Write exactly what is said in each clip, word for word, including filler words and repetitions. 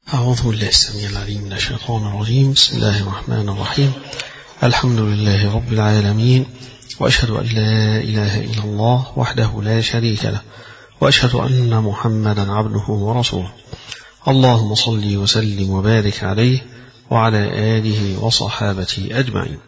أعوذ بالله السميع العليم من الشيطان الرجيم. بسم الله الرحمن الرحيم. الحمد لله رب العالمين، وأشهد أن لا إله إلا الله وحده لا شريك له، وأشهد أن محمدا عبده ورسوله. اللهم صل وسلم وبارك عليه وعلى آله وصحابته أجمعين.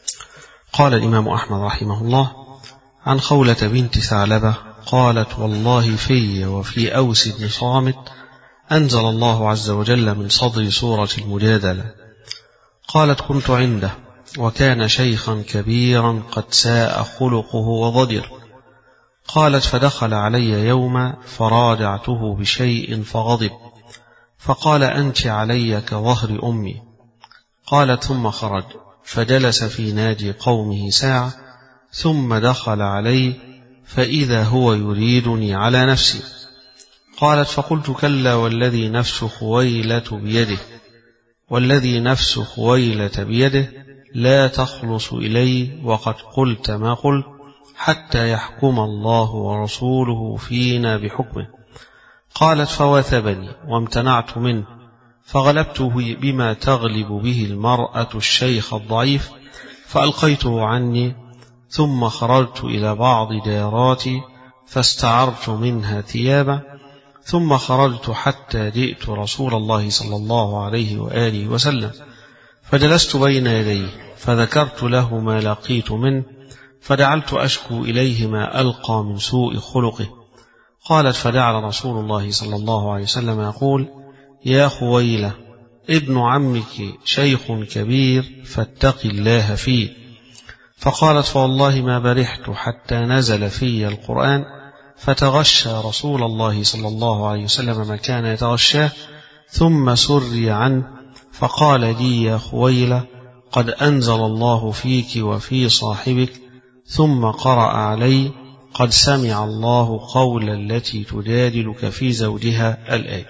قال الإمام أحمد رحمه الله عن خولة بنت ثعلبة قالت: والله في وفي أوس بن صامت أنزل الله عز وجل من صدر سورة المجادلة. قالت: كنت عنده وكان شيخا كبيرا قد ساء خلقه وضجر. قالت: فدخل علي يوما فراجعته بشيء فغضب، فقال: أنت علي كظهر أمي. قالت: ثم خرج فجلس في نادي قومه ساعة، ثم دخل علي فإذا هو يريدني على نفسي. قالت: فقلت: كلا والذي نفس خويلة بيده والذي نفس خويلة بيده لا تخلص إلي وقد قلت ما قلت حتى يحكم الله ورسوله فينا بحكمه. قالت: فواثبني وامتنعت منه، فغلبته بما تغلب به المرأة الشيخ الضعيف، فألقيته عني، ثم خرجت إلى بعض جاراتي فاستعرت منها ثيابا، ثم خرجت حتى جئت رسول الله صلى الله عليه وآله وسلم، فجلست بين يديه فذكرت له ما لقيت منه، فجعلت أشكو إليه ما ألقى من سوء خلقه. قالت: فجعل رسول الله صلى الله عليه وسلم يقول: يا خويلة، ابن عمك شيخ كبير فاتق الله فيه. فقالت: فوالله ما برحت حتى نزل في القرآن، فتغشى رسول الله صلى الله عليه وسلم ما كان يتغشاه، ثم سري عنه، فقال لي: يا خويلة، قد أنزل الله فيك وفي صاحبك، ثم قرأ علي: قد سمع الله قول التي تجادلك في زوجها. الآية.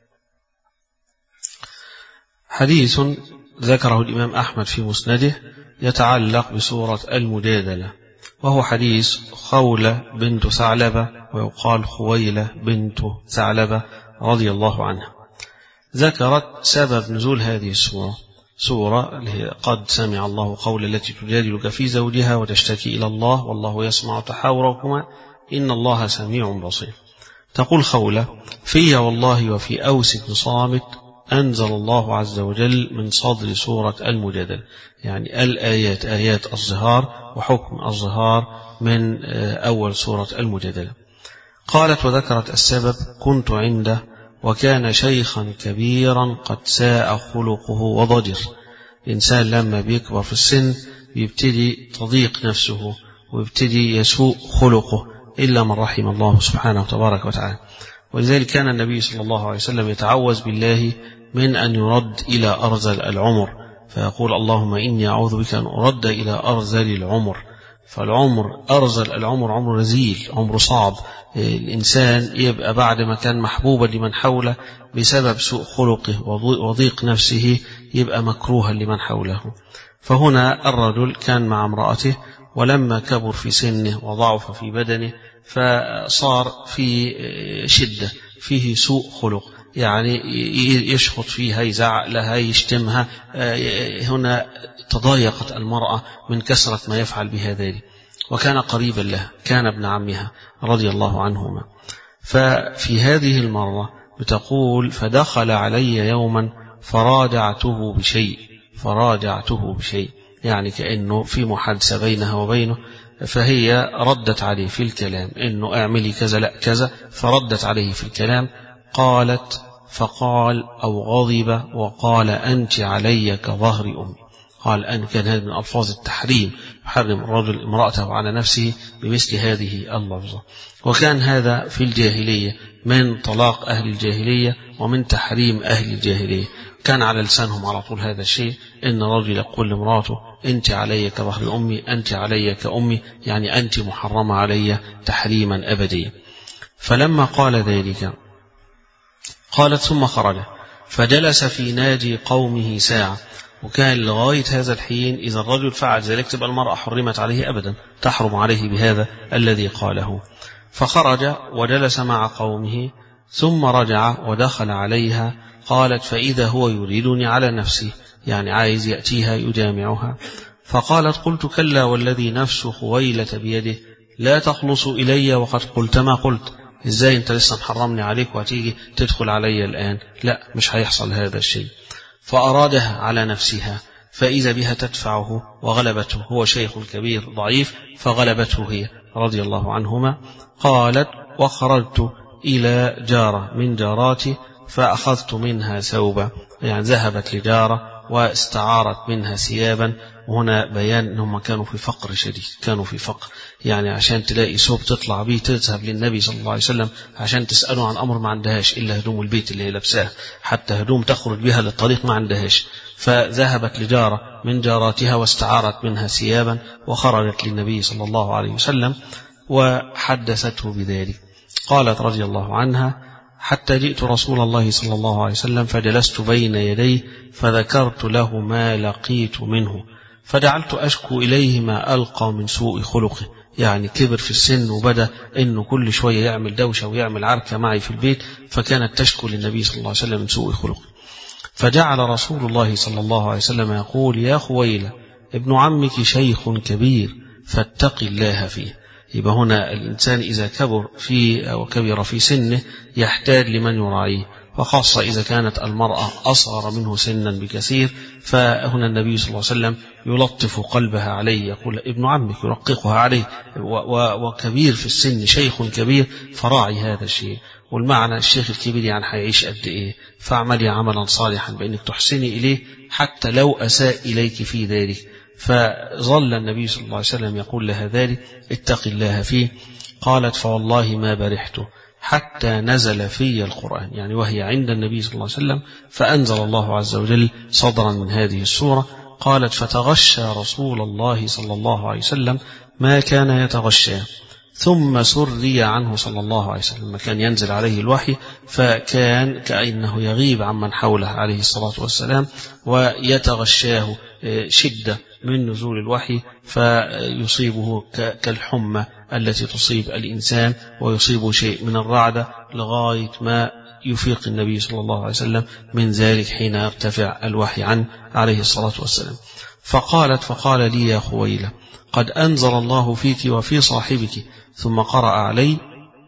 حديث ذكره الإمام أحمد في مسنده يتعلق بسورة المجادلة، وهو حديث خولة بنت ثعلبة، ويقال خويلة بنت ثعلبة رضي الله عنها. ذكرت سبب نزول هذه السورة، سورة قد سمع الله قول التي تجادلك في زوجها وتشتكي إلى الله والله يسمع تحاوركما إن الله سميع بصير. تقول خولة: في والله وفي أوس بن صامت أنزل الله عز وجل من صدر سورة المجادلة، يعني الآيات آيات الظهار وحكم الظهار من أول سورة المجادلة. قالت: وذكرت السبب: كنت عنده وكان شيخا كبيرا قد ساء خلقه وضجر. الإنسان لما بيكبر في السن بيبتدي تضيق نفسه ويبتدي يسوء خلقه إلا من رحم الله سبحانه وتبارك وتعالى. ولذلك كان النبي صلى الله عليه وسلم يتعوذ بالله من أن يرد إلى أرذل العمر، فيقول: اللهم إني أعوذ بك أن أرد إلى أرذل العمر. فالعمر أرذل العمر عمر رزيل، عمر صعب. الإنسان يبقى بعد ما كان محبوبا لمن حوله بسبب سوء خلقه وضيق نفسه يبقى مكروها لمن حوله. فهنا الرجل كان مع امرأته، ولما كبر في سنه وضعف في بدنه فصار في شدة، فيه سوء خلق، يعني يشخط فيها، يزعق لها، يشتمها. هنا تضايقت المرأة من كثرة ما يفعل بها ذلك، وكان قريبا لها، كان ابن عمها رضي الله عنهما. ففي هذه المرة بتقول: فدخل علي يوما فراجعته بشيء فراجعته بشيء يعني كأنه في محادثة بينها وبينه، فهي ردت عليه في الكلام إنه اعملي كذا لا كذا، فردت عليه في الكلام. قالت: فقال أو غضب وقال: أنت علي كظهر أمي. قال أن كان هذا من ألفاظ التحريم، يحرم الرجل امرأته على نفسه بمثل هذه اللفظة. وكان هذا في الجاهلية من طلاق أهل الجاهلية ومن تحريم أهل الجاهلية، كان على لسانهم على طول هذا الشيء، إن الرجل يقول لامرأته: أنت علي كظهر أمي، أنت علي كأمي، يعني أنت محرمة علي تحريما أبديا. فلما قال ذلك قالت: ثم خرج فجلس في نادي قومه ساعة. وكان لغاية هذا الحين إذا الرجل فعل ذلك تبقى المرأة حرمت عليه أبدا، تحرم عليه بهذا الذي قاله. فخرج وجلس مع قومه، ثم رجع ودخل عليها قالت فإذا هو يريدني على نفسي، يعني عايز يأتيها يجامعها. فقالت قلت كلا والذي نفس خويلة بيده لا تخلص إلي وقد قلت ما قلت. إزاي أنت لسه محرمني عليك وهتيجي تدخل علي الآن؟ لا، مش هيحصل هذا الشيء. فأرادها على نفسها فإذا بها تدفعه وغلبته، هو شيخ كبير ضعيف فغلبته هي رضي الله عنهما. قالت وخرجت إلى جارة من جاراتي فأخذت منها ثوبا، يعني ذهبت لجارة واستعارت منها ثيابا. وهنا بيان أنهم كانوا في فقر شديد، كانوا في فقر، يعني عشان تلاقي ثوب تطلع به تذهب للنبي صلى الله عليه وسلم عشان تسأله عن أمر ما عندهاش إلا هدوم البيت اللي هي لابساها، حتى هدوم تخرج بها للطريق ما عندهاش. فذهبت لجارة من جاراتها واستعارت منها ثيابا وخرجت للنبي صلى الله عليه وسلم وحدثته بذلك. قالت رضي الله عنها حتى جئت رسول الله صلى الله عليه وسلم فجلست بين يديه فذكرت له ما لقيت منه فجعلت أشكو إليه ما ألقى من سوء خلقه، يعني كبر في السن وبدأ إنه كل شوية يعمل دوشة ويعمل عركة معي في البيت، فكانت تشكو للنبي صلى الله عليه وسلم من سوء خلقه. فجعل رسول الله صلى الله عليه وسلم يقول يا خويلة ابن عمك شيخ كبير فاتق الله فيه. يبقى هنا الإنسان إذا كبر في أو كبر في سنه يحتاج لمن يراعيه، وخاصة إذا كانت المرأة أصغر منه سنا بكثير، فهنا النبي صلى الله عليه وسلم يلطف قلبها عليه، يقول ابن عمك يرققها عليه، وكبير في السن شيخ كبير فراعي هذا الشيء. والمعنى الشيخ الكبير يعني حيعيش قد إيه، فاعملي عملا صالحا بأنك تحسني إليه حتى لو أساء إليك في ذلك. فظل النبي صلى الله عليه وسلم يقول لها ذلك اتق الله فيه. قالت فوالله ما برحته حتى نزل في القرآن، يعني وهي عند النبي صلى الله عليه وسلم فأنزل الله عز وجل صدرا من هذه السورة. قالت فتغشى رسول الله صلى الله عليه وسلم ما كان يتغشى ثم سري عنه صلى الله عليه وسلم، لما كان ينزل عليه الوحي فكان كأنه يغيب عمن حوله عليه الصلاة والسلام ويتغشاه شدة من نزول الوحي فيصيبه كالحمى التي تصيب الإنسان ويصيبه شيء من الرعدة لغاية ما يفيق النبي صلى الله عليه وسلم من ذلك حين يرتفع الوحي عنه عليه الصلاة والسلام. فقالت فقال لي يا خويلة قد أنزل الله فيك وفي صاحبك، ثم قرأ علي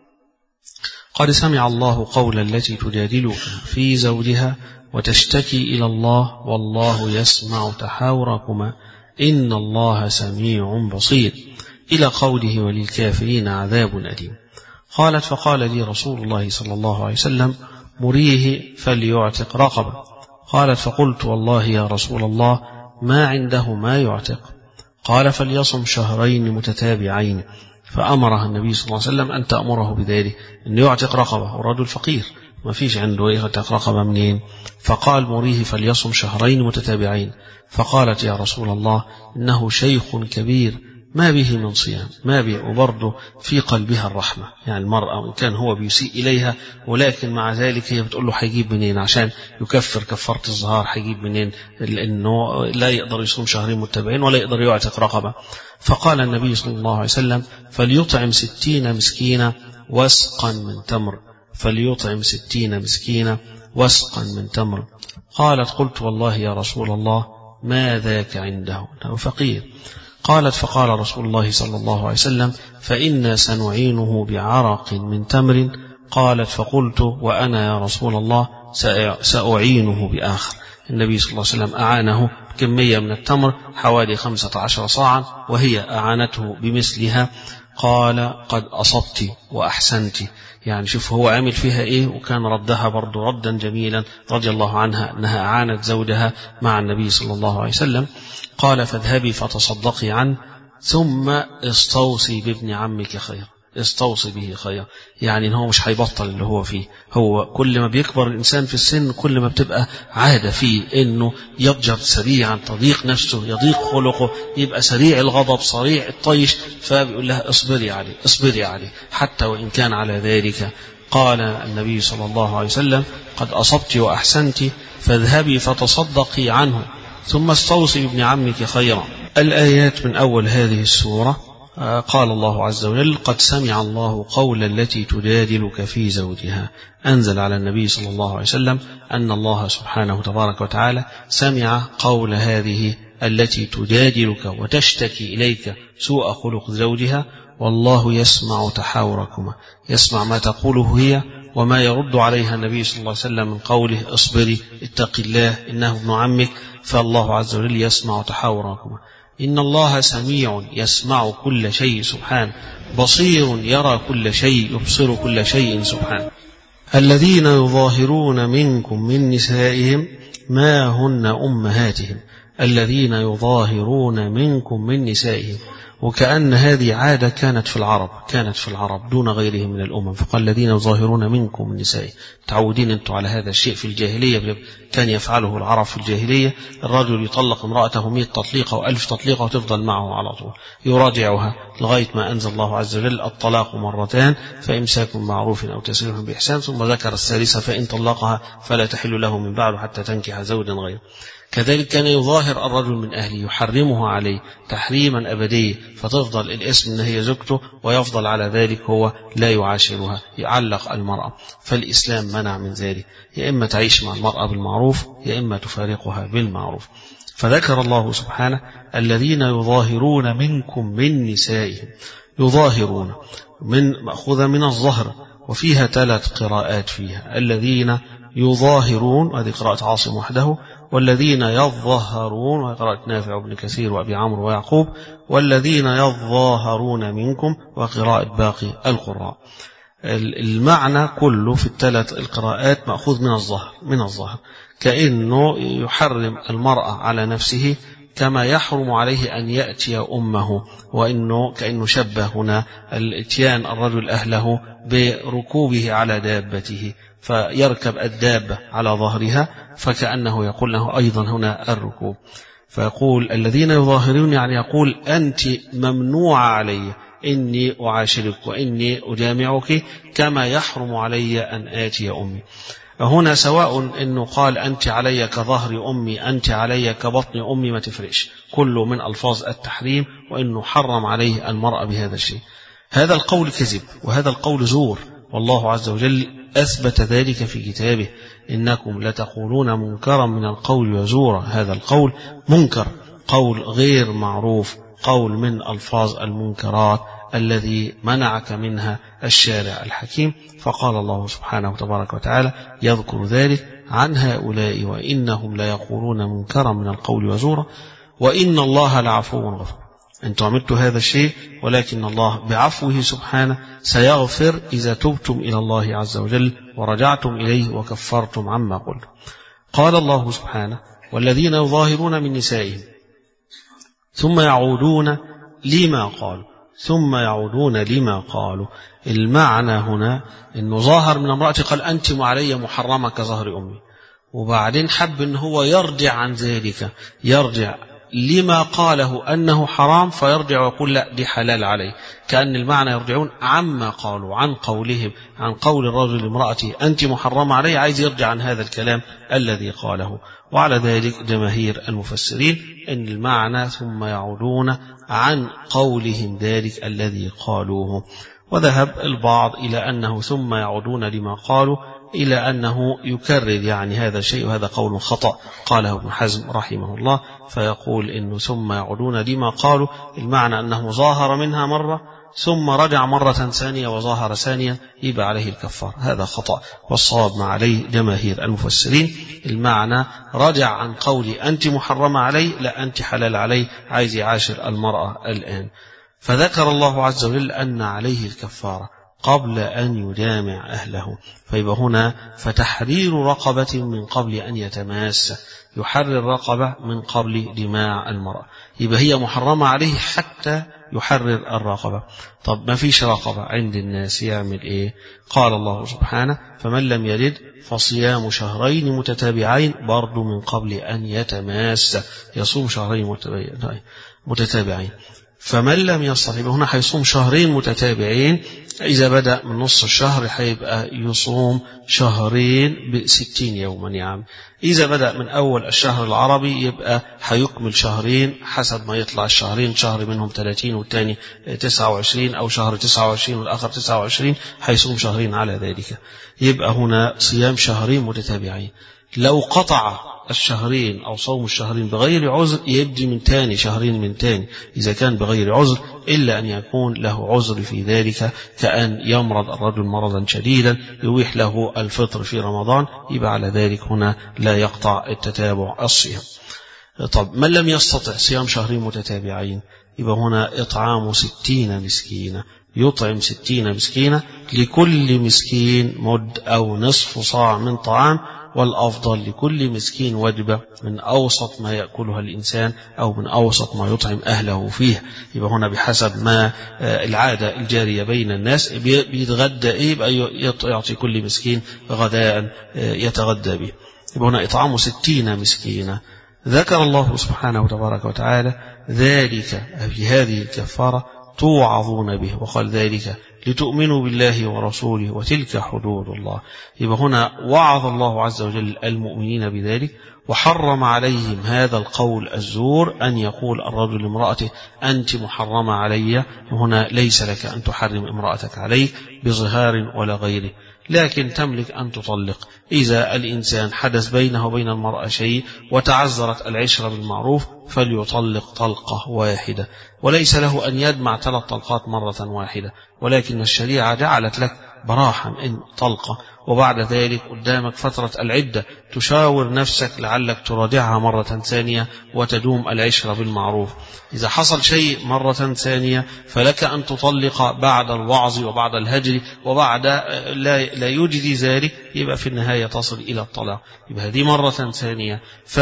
قد سمع الله قول التي تجادلك في زوجها وتشتكي إلى الله والله يسمع تحاوركما إن الله سميع بصير، إلى قوله وللكافرين عذاب أليم. قالت فقال لي رسول الله صلى الله عليه وسلم مريه فليعتق رقبة. قالت فقلت والله يا رسول الله ما عنده ما يعتق. قال فليصم شهرين متتابعين. فأمرها النبي صلى الله عليه وسلم أن تأمره بذلك، أن يعتق رقبة، والرجل فقير ما فيش عنده يعتق رقبة منين. فقال مريه فليصم شهرين متتابعين. فقالت يا رسول الله إنه شيخ كبير ما به من صيام، ما به، وبرضه في قلبها الرحمة، يعني المرأة وإن كان هو بيسيء إليها ولكن مع ذلك هي بتقول له حيجيب منين عشان يكفر كفارة الظهار، حيجيب منين لأنه لا يقدر يصوم شهرين متتابعين ولا يقدر يعتق رقبة. فقال النبي صلى الله عليه وسلم فليطعم ستين مسكينة وسقا من تمر، فليطعم ستين مسكينة وسقا من تمر. قالت قلت والله يا رسول الله ما ذاك عنده، أنه فقير. قالت فقال رسول الله صلى الله عليه وسلم فإنا سنعينه بعرق من تمر. قالت فقلت وأنا يا رسول الله سأعينه بآخر. النبي صلى الله عليه وسلم أعانه كمية من التمر حوالي خمسة عشر صاعا وهي أعانته بمثلها. قال قد أصبت وأحسنت، يعني شوف هو عامل فيها إيه، وكان ردها برضو ردا جميلا رضي الله عنها أنها أعانت زوجها مع النبي صلى الله عليه وسلم. قال فاذهبي فتصدقي عنه ثم استوصي بابن عمك خيرا، استوصي به خيرا، يعني إن هو مش هيبطل اللي هو فيه. هو كل ما بيكبر الإنسان في السن كل ما بتبقى عادة فيه إنه يضجر سريعا، تضيق نفسه، يضيق خلقه، يبقى سريع الغضب سريع الطيش. فبيقول لها اصبري عليه اصبري عليه حتى وإن كان على ذلك. قال النبي صلى الله عليه وسلم قد أصبت وأحسنت فاذهبي فتصدقي عنه ثم استوصي بابن عمك خيرا. الآيات من أول هذه السورة قال الله عز وجل قد سمع الله قول التي تجادلك في زوجها. أنزل على النبي صلى الله عليه وسلم أن الله سبحانه تبارك وتعالى سمع قول هذه التي تجادلك وتشتكي إليك سوء خلق زوجها، والله يسمع تحاوركما، يسمع ما تقوله هي وما يرد عليها النبي صلى الله عليه وسلم من قوله اصبري اتق الله إنه ابن عمك، فالله عز وجل يسمع تحاوركما. إن الله سميع يسمع كل شيء سبحانه، بصير يرى كل شيء، يبصر كل شيء سبحانه. الذين يظاهرون منكم من نسائهم ما هن أمهاتهم، الذين يظاهرون منكم من نسائهم، وكأن هذه عادة كانت في العرب، كانت في العرب دون غيرهم من الأمم، فقال الذين يظاهرون منكم من نسائهم. تعودين أنتم على هذا الشيء في الجاهلية، كان يفعله العرب في الجاهلية، الرجل يطلق امرأته مئة تطليقة وألف تطليقة وتفضل معه على طول، يراجعها لغاية ما أنزل الله عز وجل الطلاق مرتان، فإمساك معروف أو تسريح بإحسان، ثم ذكر الثالثة فإن طلقها فلا تحل له من بعد حتى تنكح زوجا غيره. كذلك كان يظاهر الرجل من أهله، يحرمه عليه تحريما أبديا، فتفضل الاسم أن هي زوجته ويفضل على ذلك هو لا يعاشرها، يعلق المرأة. فالإسلام منع من ذلك، يا إما تعيش مع المرأة بالمعروف يا إما تفارقها بالمعروف. فذكر الله سبحانه الذين يظاهرون منكم من نسائهم، يظاهرون من مأخوذة من الظهر، وفيها ثلاث قراءات فيها، الذين يظاهرون هذه قراءة عاصم وحده، والذين يظاهرون وقراءة نافع بن كثير وأبي عمرو ويعقوب، والذين يظاهرون منكم وقراءة باقي القراء. المعنى كله في الثلاث القراءات مأخوذ من الظهر، من الظهر كأنه يحرم المرأة على نفسه كما يحرم عليه أن يأتي أمه، وإنه كأنه شبه هنا الاتيان الرجل أهله بركوبه على دابته، فيركب الدابة على ظهرها، فكأنه يقول له أيضا هنا الركوب. فيقول الذين يظاهرون، يعني يقول أنت ممنوع علي إني أعاشرك وإني أجامعك كما يحرم علي أن آتي أمي. هنا سواء أنه قال أنت علي كظهر أمي، أنت علي كبطن أمي، ما تفرقش، كله من ألفاظ التحريم، وأنه حرم عليه المرأة بهذا الشيء. هذا القول كذب، وهذا القول زور، والله عز وجل أثبت ذلك في كتابه، إنكم لتقولون منكرا من القول وزورا. هذا القول منكر، قول غير معروف، قول من ألفاظ المنكرات الذي منعك منها الشارع الحكيم. فقال الله سبحانه وتبارك وتعالى يذكر ذلك عن هؤلاء، وإنهم ليقولون منكرا من القول وزورا وإن الله لعفو غفور. أنتم عملتوا هذا الشيء، ولكن الله بعفوه سبحانه سيغفر إذا تبتم إلى الله عز وجل ورجعتم إليه وكفرتم عما قلتم. قال الله سبحانه والذين يظاهرون من نسائهم ثم يعودون لما قالوا، ثم يعودون لما قالوا. المعنى هنا أنه ظاهر من امرأة قال أنت علي محرمة كظهر أمي، وبعدين حب أنه هو يرجع عن ذلك، يرجع لما قاله أنه حرام، فيرجع ويقول لا دي حلال عليه، كأن المعنى يرجعون عما قالوا، عن قولهم، عن قول الرجل لامرأته أنت محرمة عليه، عايز يرجع عن هذا الكلام الذي قاله. وعلى ذلك جماهير المفسرين أن المعنى ثم يعودون عن قولهم ذلك الذي قالوه. وذهب البعض إلى أنه ثم يعودون لما قالوا إلى أنه يكرر يعني هذا الشيء، وهذا قول خطأ قاله ابن حزم رحمه الله، فيقول إنه ثم يعودون لما قالوا المعنى أنه ظاهر منها مرة ثم رجع مرة ثانية وظاهر ثانيا، يبقى عليه الكفار. هذا خطأ، والصواب ما عليه جماهير المفسرين المعنى رجع عن قولي أنت محرمة علي، لا أنت حلال علي، عايز يعاشر المرأة الآن. فذكر الله عز وجل أن عليه الكفارة قبل أن يجامع أهله، فيبقى هنا فتحرير رقبة من قبل أن يتماس، يحرر رقبة من قبل جماع المرأة، يبقى هي محرمة عليه حتى يحرر الرقبة. طب ما فيش رقبة عند الناس يعمل إيه؟ قال الله سبحانه فمن لم يجد فصيام شهرين متتابعين برضو من قبل أن يتماس، يصوم شهرين متتابعين. فمن لم يستطع هنا هيصوم شهرين متتابعين. إذا بدأ من نص الشهر هيبقى يصوم شهرين بستين يوما يعني. إذا بدأ من أول الشهر العربي يبقى هيكمل شهرين حسب ما يطلع الشهرين، شهر منهم ثلاثين والثاني تسعة وعشرين أو شهر تسعة وعشرين والآخر تسعة وعشرين، هيصوم شهرين على ذلك. يبقى هنا صيام شهرين متتابعين. لو قطع الشهرين أو صوم الشهرين بغير عذر يبدي من تاني شهرين من تاني إذا كان بغير عذر، إلا أن يكون له عذر في ذلك، كأن يمرض الرجل مرضا شديدا يبيح له الفطر في رمضان، يبقى على ذلك هنا لا يقطع التتابع الصيام. طب من لم يستطع صيام شهرين متتابعين يبقى هنا إطعام ستين مسكينة، يطعم ستين مسكينة، لكل مسكين مد أو نصف صاع من طعام، والأفضل لكل مسكين وجبة من أوسط ما يأكلها الإنسان أو من أوسط ما يطعم أهله فيه. يبقى هنا بحسب ما العادة الجارية بين الناس بيتغدى إيه يبقى يعطي كل مسكين غداء يتغدى به. يبقى هنا إطعام ستين مسكينة. ذكر الله سبحانه وتبارك وتعالى ذلك في هذه الكفارة توعظون به، وقال ذلك لتؤمنوا بالله ورسوله وتلك حدود الله. يبقى هنا وعظ الله عز وجل المؤمنين بذلك، وحرم عليهم هذا القول الزور، أن يقول الرجل لامرأته أنت محرمة علي. هنا ليس لك أن تحرم امرأتك عليه بظهار ولا غيره، لكن تملك أن تطلق إذا الإنسان حدث بينه وبين المرأة شيء وتعذرت العشرة بالمعروف فليطلق طلقة واحدة، وليس له أن يجمع ثلاث طلقات مرة واحدة، ولكن الشريعة جعلت لك براحا إن طلقة، وبعد ذلك قدامك فترة العدة تشاور نفسك لعلك تراجعها مرة ثانية وتدوم العشرة بالمعروف. إذا حصل شيء مرة ثانية فلك أن تطلق بعد الوعظ وبعد الهجر وبعد لا, لا يجدي ذلك، يبقى في النهاية تصل إلى الطلاق. يبقى هذه مرة ثانية.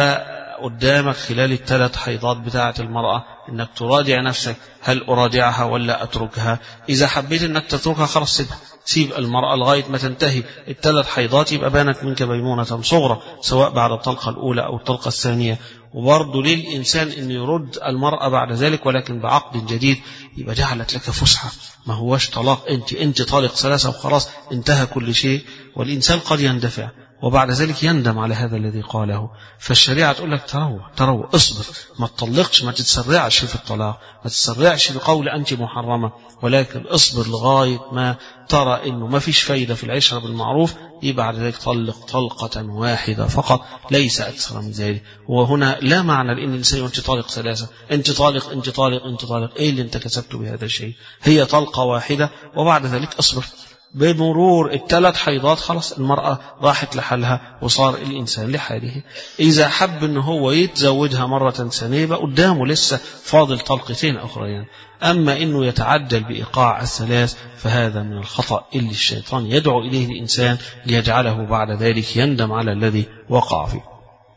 فقدامك خلال الثلاث حيضات بتاعة المرأة إنك تراجع نفسك، هل أراجعها ولا أتركها؟ إذا حبيت إنك تتركها خلاص سيبها، سيب المرأة لغاية ما تنتهي الثلاث حيضات، يبقى بانت منك بينونة صغرى سواء بعد الطلقة الأولى أو الطلقة الثانية. وبرضه للإنسان أن يرد المرأة بعد ذلك ولكن بعقد جديد، يبقى جعلت لك فسحة، ما هوش طلاق أنت أنت طالق ثلاثة وخلاص انتهى كل شيء. والإنسان قد يندفع وبعد ذلك يندم على هذا الذي قاله. فالشريعة تقول لك تروى تروى اصبر، ما تطلقش، ما تتسرعش في الطلاق، ما تتسرعش بقول أنت محرمة، ولكن اصبر لغاية ما ترى إنه ما فيش فايدة في العشرة بالمعروف، يبقى بعد ذلك طلق طلقة واحدة فقط، ليس أكثر من ذلك. وهنا لا معنى لأن الإنسان أنت طالق ثلاثة، أنت طالق أنت طالق أنت طالق، إيه اللي أنت كسبته بهذا الشيء؟ هي طلقة واحدة وبعد ذلك اصبر. بمرور الثلاث حيضات خلاص المرأة راحت لحالها وصار الإنسان لحاله. إذا حب أنه هو يتزوجها مرة ثانية يبقى قدامه لسه فاضل طلقتين أخرين. أما أنه يتعجل بإيقاع الثلاث فهذا من الخطأ اللي الشيطان يدعو إليه الإنسان ليجعله بعد ذلك يندم على الذي وقع فيه.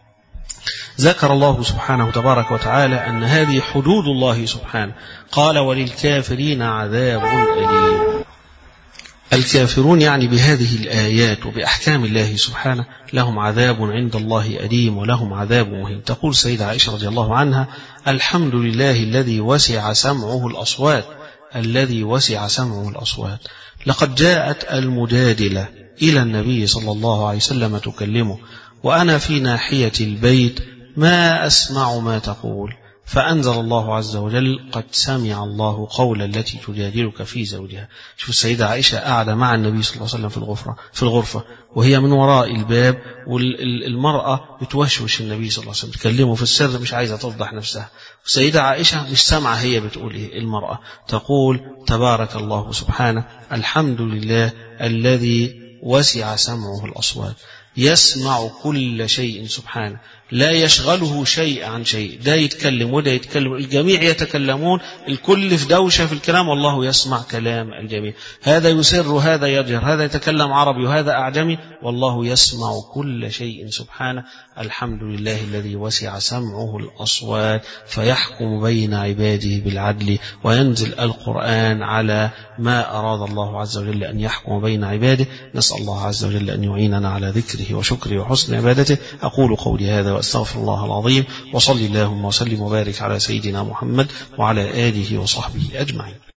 ذكر الله سبحانه تبارك وتعالى أن هذه حدود الله سبحانه، قال وللكافرين عذاب أليم. الكافرون يعني بهذه الآيات وبأحكام الله سبحانه لهم عذاب عند الله أليم ولهم عذاب مهين. تقول سيدة عائشة رضي الله عنها الحمد لله الذي وسع سمعه الأصوات، الذي وسع سمعه الأصوات. لقد جاءت المجادلة إلى النبي صلى الله عليه وسلم تكلمه وأنا في ناحية البيت ما أسمع ما تقول، فأنزل الله عز وجل قد سمع الله قول التي تجادلك في زوجها. شوف السيدة عائشة قاعدة مع النبي صلى الله عليه وسلم في الغرفة في الغرفة وهي من وراء الباب، والمرأة بتوشوش النبي صلى الله عليه وسلم تكلمه في السر، مش عايزة تفضح نفسها. السيدة عائشة مش سامعة هي بتقول إيه. المرأة تقول تبارك الله سبحانه الحمد لله الذي وسع سمعه الأصوات، يسمع كل شيء سبحانه، لا يشغله شيء عن شيء، ده يتكلم وده يتكلم، الجميع يتكلمون، الكل في دوشة في الكلام والله يسمع كلام الجميع، هذا يسر وهذا يجهر، هذا يتكلم عربي وهذا أعجمي، والله يسمع كل شيء سبحانه. الحمد لله الذي وسع سمعه الأصوات فيحكم بين عباده بالعدل، وينزل القرآن على ما أراد الله عز وجل أن يحكم بين عباده. نسأل الله عز وجل أن يعيننا على ذكره ذكره وشكره وحسن عبادته. أقول قولي هذا وأستغفر الله العظيم، وصلي اللهم وسلم وبارك على سيدنا محمد وعلى آله وصحبه أجمعين.